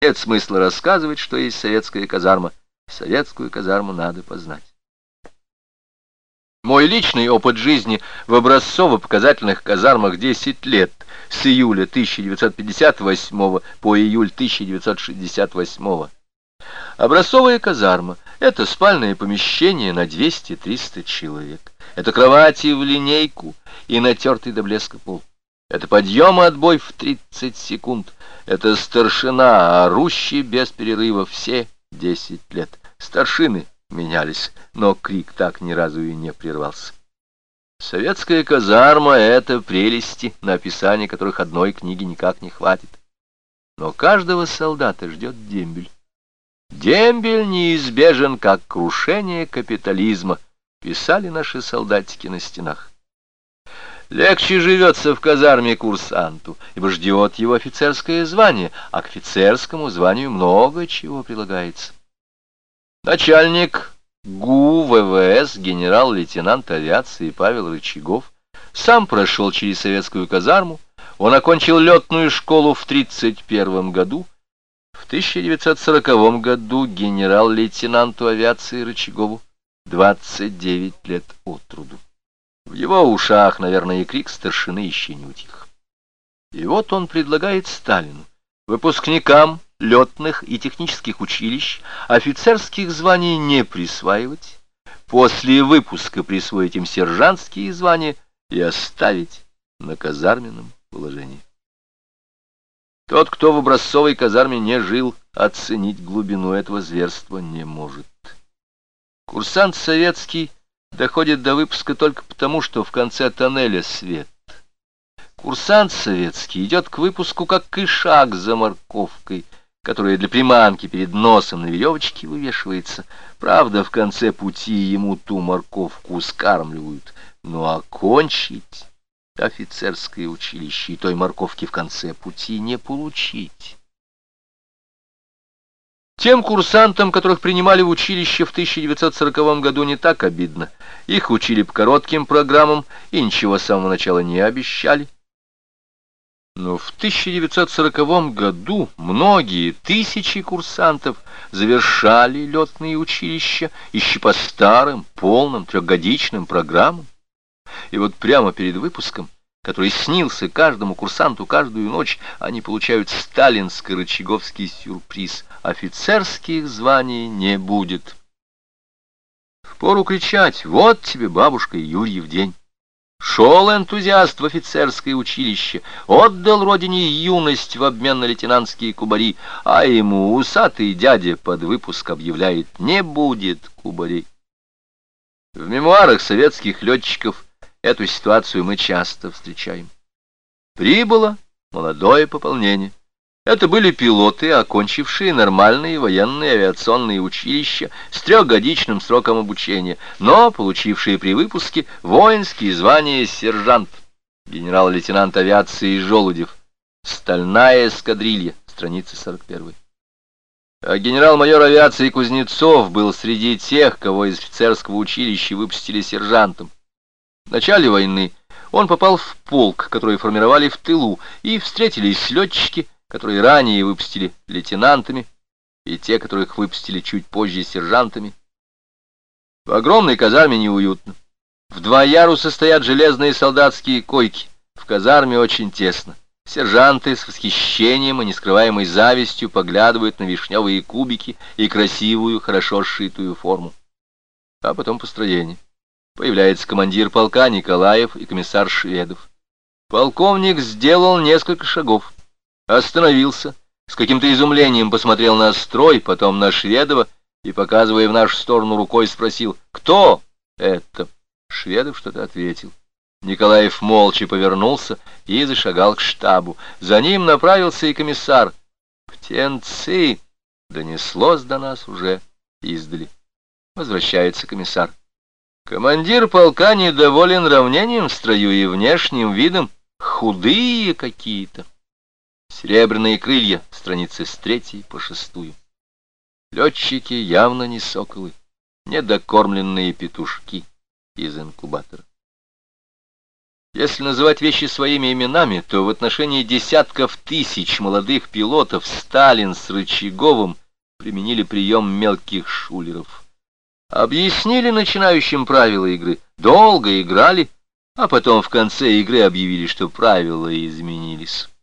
Нет смысла рассказывать, что есть советская казарма. Советскую казарму надо познать. Мой личный опыт жизни в образцово-показательных казармах 10 лет, с июля 1958 по июль 1968. Образцовая казарма — это спальное помещение на 200-300 человек. Это кровати в линейку и натертый до блеска пол. Это подъем и отбой в 30 секунд. Это старшина, орущий без перерыва все 10 лет. Старшины менялись, но крик так ни разу и не прервался. Советская казарма — это прелести, на описание которых одной книги никак не хватит. Но каждого солдата ждет дембель. Дембель неизбежен, как крушение капитализма, писали наши солдатики на стенах. Легче живется в казарме курсанту, ибо ждет его офицерское звание, а к офицерскому званию много чего прилагается. Начальник ГУ ВВС, генерал-лейтенант авиации Павел Рычагов, сам прошел через советскую казарму. Он окончил летную школу в 1931 году. В 1940 году генерал-лейтенанту авиации Рычагову 29 лет от роду. В его ушах, наверное, и крик старшины еще не утих. И вот он предлагает Сталину, выпускникам летных и технических училищ, офицерских званий не присваивать, после выпуска присвоить им сержантские звания и оставить на казарменном положении. Тот, кто в образцовой казарме не жил, оценить глубину этого зверства не может. Курсант советский доходит до выпуска только потому, что в конце тоннеля свет. Курсант советский идет к выпуску, как ишак за морковкой, которая для приманки перед носом на веревочке вывешивается. Правда, в конце пути ему ту морковку скармливают, но окончить офицерское училище и той морковки в конце пути не получить. Тем курсантам, которых принимали в училище в 1940 году, не так обидно. Их учили по коротким программам и ничего с самого начала не обещали. Но в 1940 году многие тысячи курсантов завершали летные училища еще по старым, полным, трехгодичным программам. И вот прямо перед выпуском, который снился каждому курсанту каждую ночь, они получают сталинско-рычаговский сюрприз. Офицерских званий не будет. Впору кричать: «Вот тебе, бабушка, Юрьев день!» Шел энтузиаст в офицерское училище, отдал родине юность в обмен на лейтенантские кубари, а ему усатый дядя под выпуск объявляет: не будет кубарей. В мемуарах советских летчиков эту ситуацию мы часто встречаем. Прибыло молодое пополнение. Это были пилоты, окончившие нормальные военные авиационные училища с трехгодичным сроком обучения, но получившие при выпуске воинские звания сержант, генерал-лейтенант авиации Желудев, стальная эскадрилья, страница 41. А генерал-майор авиации Кузнецов был среди тех, кого из офицерского училища выпустили сержантом. В начале войны он попал в полк, который формировали в тылу, и встретились летчики, которые ранее выпустили лейтенантами, и те, которых выпустили чуть позже сержантами. В огромной казарме неуютно. В 2 яруса стоят железные солдатские койки. В казарме очень тесно. Сержанты с восхищением и нескрываемой завистью поглядывают на вишневые кубики и красивую, хорошо сшитую форму. А потом построение. Появляется командир полка Николаев и комиссар Шведов. Полковник сделал несколько шагов. Остановился, с каким-то изумлением посмотрел на строй, потом на Шведова и, показывая в нашу сторону рукой, спросил: «Кто это?» Шведов что-то ответил. Николаев молча повернулся и зашагал к штабу. За ним направился и комиссар. «Птенцы!» — донеслось до нас уже издали. Возвращается комиссар. Командир полка недоволен равнением в строю и внешним видом. Худые какие-то. Серебряные крылья, страницы с 3 по 6. Летчики явно не соколы, недокормленные петушки из инкубатора. Если называть вещи своими именами, то в отношении десятков тысяч молодых пилотов Сталин с Рычаговым применили прием мелких шулеров. Объяснили начинающим правила игры, долго играли, а потом в конце игры объявили, что правила изменились.